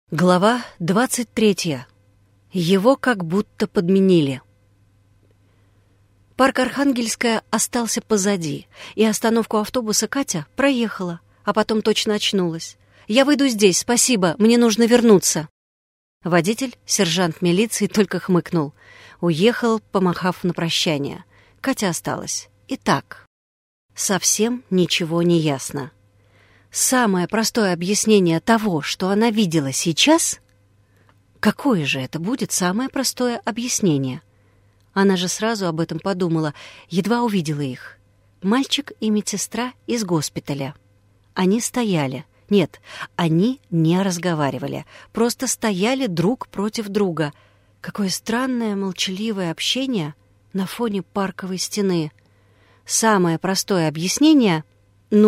Глава 23. Его как будто подменили. Парк Архангельская остался позади, и остановку автобуса Катя проехала, а потом точно очнулась. «Я выйду здесь, спасибо, мне нужно вернуться». Водитель, сержант милиции, только хмыкнул. Уехал, помахав на прощание. Катя осталась. Итак, совсем ничего не ясно. Самое простое объяснение того, что она видела сейчас? Какое же это будет самое простое объяснение? Она же сразу об этом подумала, едва увидела их. Мальчик и медсестра из госпиталя. Они стояли. Нет, они не разговаривали. Просто стояли друг против друга. Какое странное молчаливое общение на фоне парковой стены. Самое простое объяснение —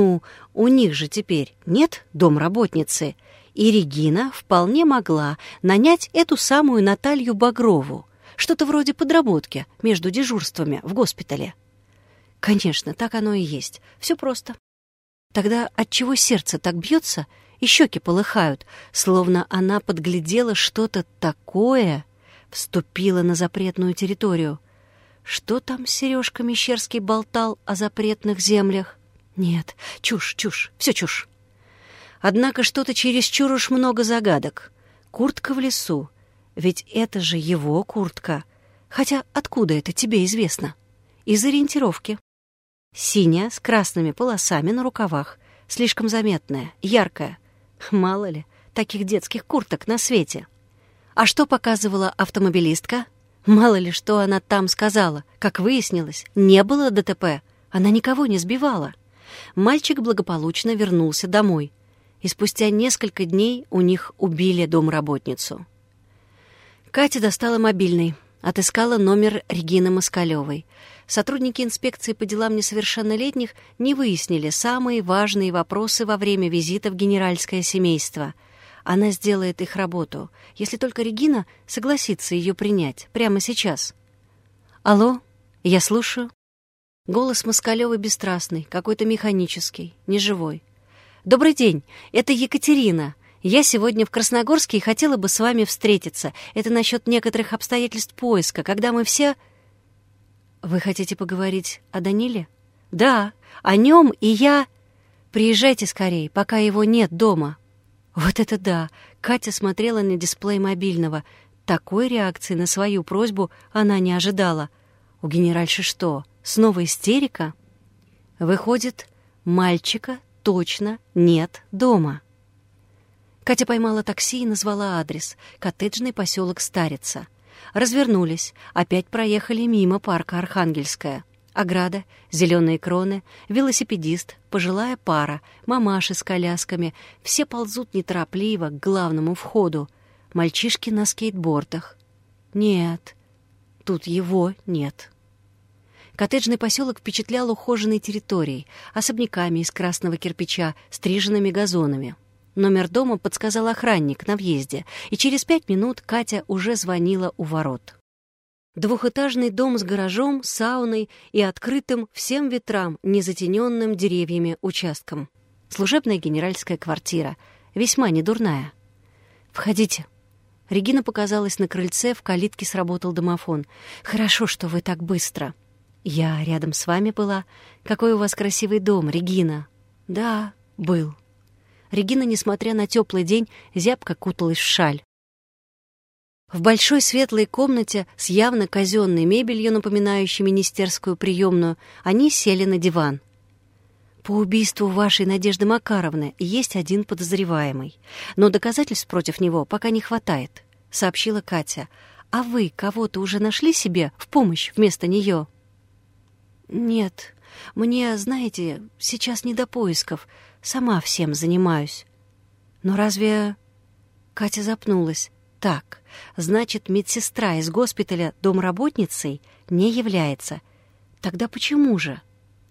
у них же теперь нет домработницы, и Регина вполне могла нанять эту самую Наталью Багрову, что-то вроде подработки между дежурствами в госпитале. Конечно, так оно и есть. Все просто. Тогда отчего сердце так бьется и щеки полыхают, словно она подглядела что-то такое, вступила на запретную территорию? Что там Сережка Мещерский болтал о запретных землях? Нет, чушь, все чушь. Однако что-то чересчур уж много загадок. Куртка в лесу. Ведь это же его куртка. Хотя откуда это тебе известно? Из ориентировки. Синяя, с красными полосами на рукавах. Слишком заметная, яркая. Мало ли, таких детских курток на свете. А что показывала автомобилистка? Мало ли, что она там сказала. Как выяснилось, не было ДТП. Она никого не сбивала. Мальчик благополучно вернулся домой, и спустя несколько дней у них убили домработницу. Катя достала мобильный, отыскала номер Регины Москалевой. Сотрудники инспекции по делам несовершеннолетних не выяснили самые важные вопросы во время визита в генеральское семейство. Она сделает их работу, если только Регина согласится ее принять прямо сейчас. «Алло, я слушаю». Голос Москалёвой бесстрастный, какой-то механический, неживой. «Добрый день, это Екатерина. Я сегодня в Красногорске и хотела бы с вами встретиться. Это насчет некоторых обстоятельств поиска, когда мы все...» «Вы хотите поговорить о Даниле?» «Да, о нем и я...» «Приезжайте скорее, пока его нет дома». Вот это да! Катя смотрела на дисплей мобильного. Такой реакции на свою просьбу она не ожидала. У генеральши что, снова истерика? Выходит, мальчика точно нет дома. Катя поймала такси и назвала адрес — коттеджный поселок Старица. Развернулись, опять проехали мимо парка Архангельская. Ограда, зеленые кроны, велосипедист, пожилая пара, мамаши с колясками. Все ползут неторопливо к главному входу. Мальчишки на скейтбордах. Нет, тут его нет. Коттеджный поселок впечатлял ухоженной территорией, особняками из красного кирпича, стриженными газонами. Номер дома подсказал охранник на въезде, и через 5 минут Катя уже звонила у ворот. Двухэтажный дом с гаражом, сауной и открытым всем ветрам, незатененным деревьями участком. Служебная генеральская квартира, весьма недурная. «Входите». Регина показалась на крыльце, в калитке сработал домофон. «Хорошо, что вы так быстро». «Я рядом с вами была. Какой у вас красивый дом, Регина». «Да, был». Регина, несмотря на теплый день, зябко куталась в шаль. В большой светлой комнате с явно казенной мебелью, напоминающей министерскую приемную, они сели на диван. «По убийству вашей Надежды Макаровны есть один подозреваемый, но доказательств против него пока не хватает», — сообщила Катя. «А вы кого-то уже нашли себе в помощь вместо нее?» «Нет, мне, знаете, сейчас не до поисков. Сама всем занимаюсь». «Но разве...» Катя запнулась. «Так, значит, медсестра из госпиталя домработницей не является. Тогда почему же?»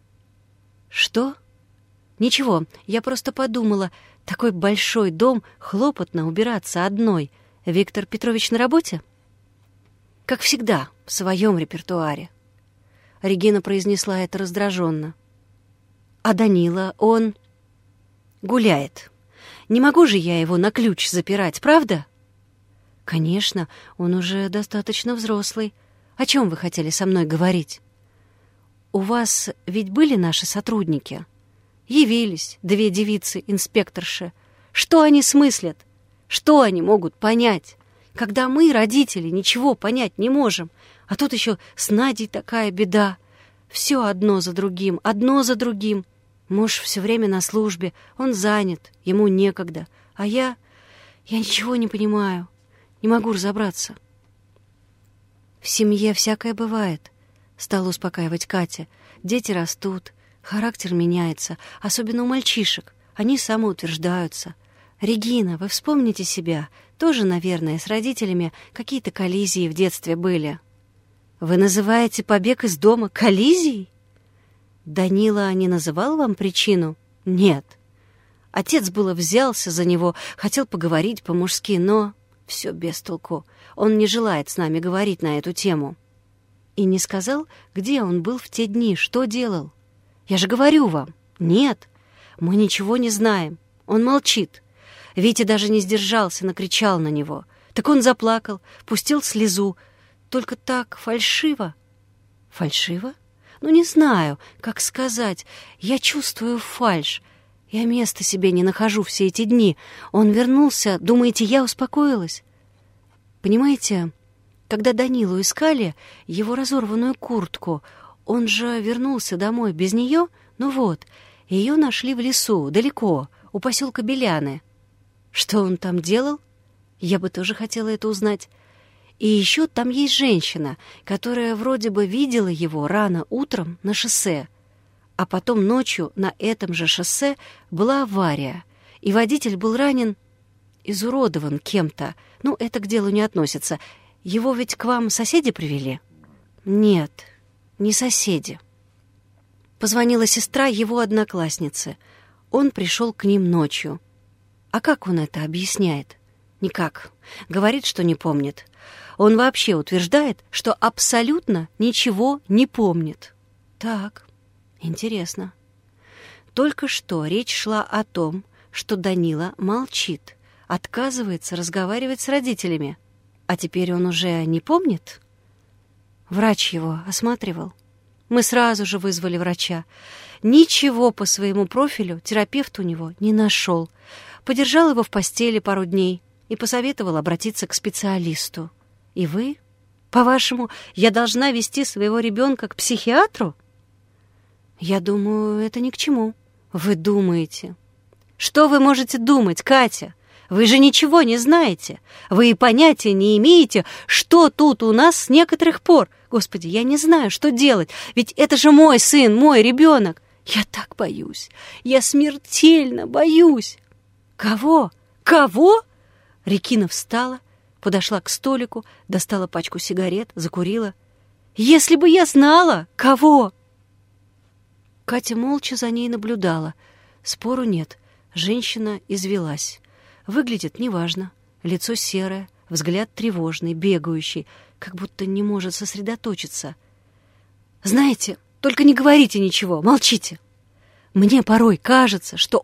«Что?» «Ничего, я просто подумала, такой большой дом, хлопотно убираться одной. Виктор Петрович на работе?» «Как всегда, в своем репертуаре». Регина произнесла это раздраженно. «А Данила, он...» «Гуляет. Не могу же я его на ключ запирать, правда? Конечно, он уже достаточно взрослый. О чем вы хотели со мной говорить? У вас ведь были наши сотрудники? Явились 2 девицы-инспекторши. Что они смыслят? Что они могут понять? Когда мы, родители, ничего понять не можем. А тут еще с Надей такая беда. Все одно за другим, одно за другим. Муж все время на службе, он занят, ему некогда. А я ничего не понимаю, не могу разобраться. В семье всякое бывает, стала успокаивать Катя. Дети растут, характер меняется, особенно у мальчишек. Они самоутверждаются. Регина, вы вспомните себя. Тоже, наверное, с родителями какие-то коллизии в детстве были. Вы называете побег из дома коллизией? Данила не называл вам причину? Нет. Отец было взялся за него, хотел поговорить по-мужски, но все без толку. Он не желает с нами говорить на эту тему. И не сказал, где он был в те дни, что делал. Я же говорю вам, нет, мы ничего не знаем. Он молчит. Витя даже не сдержался, накричал на него. Так он заплакал, пустил слезу. Только так фальшиво. Фальшиво? Ну, не знаю, как сказать. Я чувствую фальшь. Я места себе не нахожу все эти дни. Он вернулся. Думаете, я успокоилась? Понимаете, когда Данилу искали, его разорванную куртку, он же вернулся домой без нее. Ну вот, ее нашли в лесу, далеко, у поселка Беляны. Что он там делал? Я бы тоже хотела это узнать. И еще там есть женщина, которая вроде бы видела его рано утром на шоссе. А потом ночью на этом же шоссе была авария, и водитель был ранен, изуродован кем-то. Ну, это к делу не относится. Его ведь к вам соседи привели? Нет, не соседи. Позвонила сестра его одноклассницы. Он пришел к ним ночью. А как он это объясняет? Никак. Говорит, что не помнит. Он вообще утверждает, что абсолютно ничего не помнит. Так, интересно. Только что речь шла о том, что Данила молчит, отказывается разговаривать с родителями. А теперь он уже не помнит? Врач его осматривал. Мы сразу же вызвали врача. Ничего по своему профилю терапевт у него не нашел. Подержал его в постели пару дней и посоветовал обратиться к специалисту. И вы? По-вашему, я должна вести своего ребенка к психиатру? Я думаю, это ни к чему. Вы думаете? Что вы можете думать, Катя? Вы же ничего не знаете. Вы и понятия не имеете, что тут у нас с некоторых пор. Господи, я не знаю, что делать. Ведь это же мой сын, мой ребенок. Я так боюсь. Я смертельно боюсь. Кого? Кого? Регина встала, подошла к столику, достала пачку сигарет, закурила. Если бы я знала, кого? Катя молча за ней наблюдала. Спору нет. Женщина извелась. Выглядит неважно. Лицо серое, взгляд тревожный, бегающий, как будто не может сосредоточиться. Знаете, только не говорите ничего, молчите. Мне порой кажется, что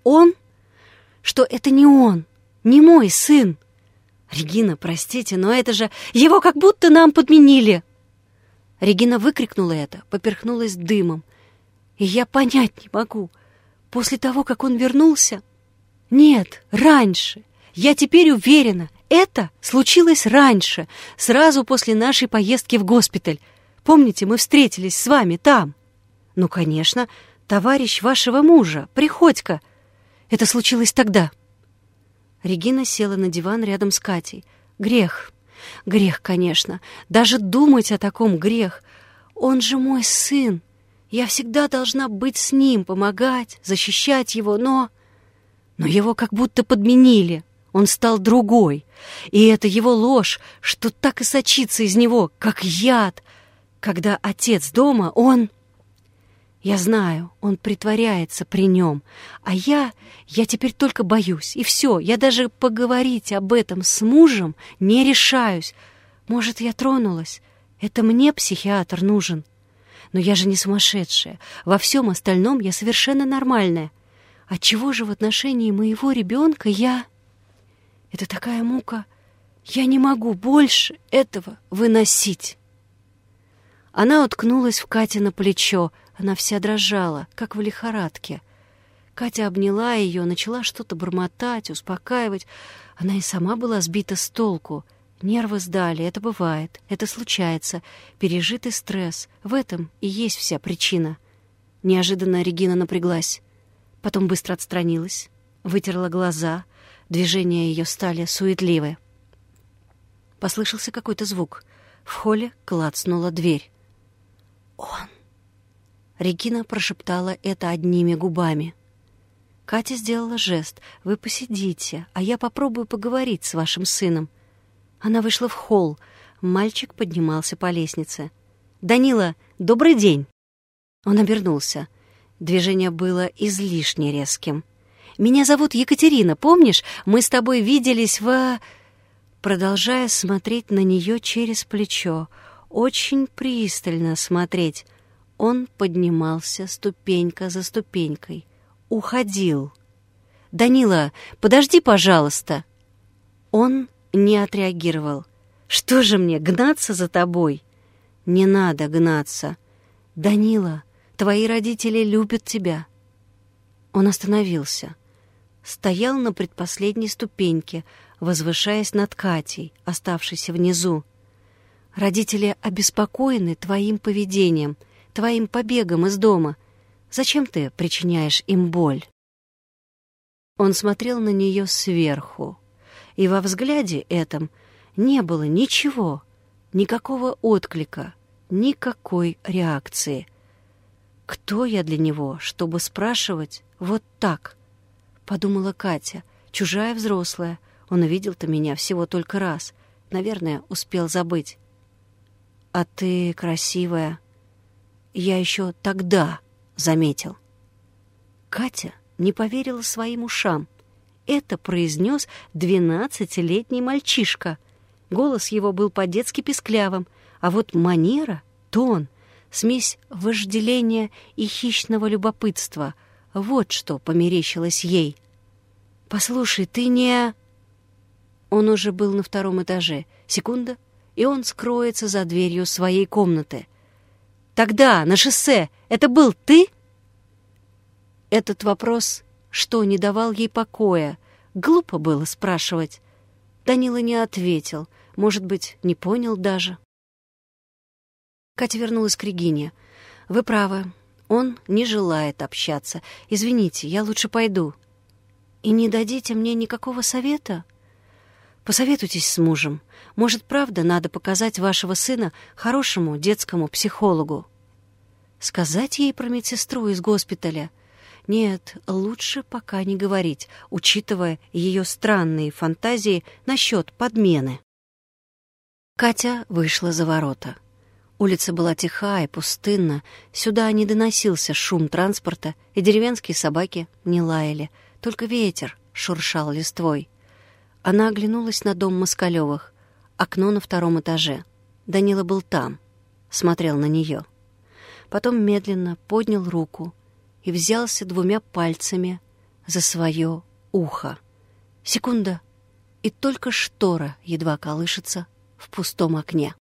это не он, не мой сын. Регина, простите, но это же его как будто нам подменили. Регина выкрикнула это, поперхнулась дымом. И я понять не могу. После того, как он вернулся... Нет, раньше. Я теперь уверена, это случилось раньше, сразу после нашей поездки в госпиталь. Помните, мы встретились с вами там? Ну, конечно, товарищ вашего мужа, Приходько. Это случилось тогда. Регина села на диван рядом с Катей. Грех. Грех, конечно. Даже думать о таком грех. Он же мой сын. Я всегда должна быть с ним, помогать, защищать его, но его как будто подменили. Он стал другой. И это его ложь, что так и сочится из него, как яд. Когда отец дома, он... Я знаю, он притворяется при нем. А я теперь только боюсь. И все, я даже поговорить об этом с мужем не решаюсь. Может, я тронулась? Это мне психиатр нужен. Но я же не сумасшедшая. Во всем остальном я совершенно нормальная. Отчего же в отношении моего ребенка я... Это такая мука. Я не могу больше этого выносить. Она уткнулась в Кате на плечо. Она вся дрожала, как в лихорадке. Катя обняла ее, начала что-то бормотать, успокаивать. Она и сама была сбита с толку. Нервы сдали, это бывает, это случается. Пережитый стресс. В этом и есть вся причина. Неожиданно Регина напряглась. Потом быстро отстранилась, вытерла глаза. Движения ее стали суетливы. Послышался какой-то звук. В холле клацнула дверь. «Он!» Регина прошептала это одними губами. Катя сделала жест. «Вы посидите, а я попробую поговорить с вашим сыном». Она вышла в холл. Мальчик поднимался по лестнице. «Данила, добрый день!» Он обернулся. Движение было излишне резким. «Меня зовут Екатерина, помнишь? Мы с тобой виделись в...» Продолжая смотреть на нее через плечо, очень пристально смотреть, он поднимался ступенька за ступенькой. Уходил. «Данила, подожди, пожалуйста!» Он не отреагировал. «Что же мне, гнаться за тобой?» «Не надо гнаться. Данила, твои родители любят тебя». Он остановился. Стоял на предпоследней ступеньке, возвышаясь над Катей, оставшейся внизу. «Родители обеспокоены твоим поведением, твоим побегом из дома. Зачем ты причиняешь им боль?» Он смотрел на нее сверху, и во взгляде этом не было ничего, никакого отклика, никакой реакции. «Кто я для него, чтобы спрашивать вот так?» — подумала Катя, чужая взрослая. Он увидел-то меня всего только раз. Наверное, успел забыть. «А ты красивая. Я еще тогда заметил». Катя не поверила своим ушам. Это произнес 12-летний мальчишка. Голос его был по-детски писклявым, а вот манера, тон, смесь вожделения и хищного любопытства — вот что померещилось ей. «Послушай, ты не...» Он уже был на 2-м этаже. Секунда, и он скроется за дверью своей комнаты. «Тогда, на шоссе, это был ты?» Этот вопрос, что не давал ей покоя, глупо было спрашивать. Данила не ответил, может быть, не понял даже. Катя вернулась к Регине. «Вы правы, он не желает общаться. Извините, я лучше пойду». «И не дадите мне никакого совета?» «Посоветуйтесь с мужем. Может, правда, надо показать вашего сына хорошему детскому психологу?» Сказать ей про медсестру из госпиталя? Нет, лучше пока не говорить, учитывая ее странные фантазии насчет подмены. Катя вышла за ворота. Улица была тиха и пустынна, сюда не доносился шум транспорта, и деревенские собаки не лаяли, только ветер шуршал листвой. Она оглянулась на дом Москалёвых, окно на 2-м этаже. Данила был там, смотрел на нее. Потом медленно поднял руку и взялся 2 пальцами за свое ухо. Секунда, и только штора едва колышется в пустом окне.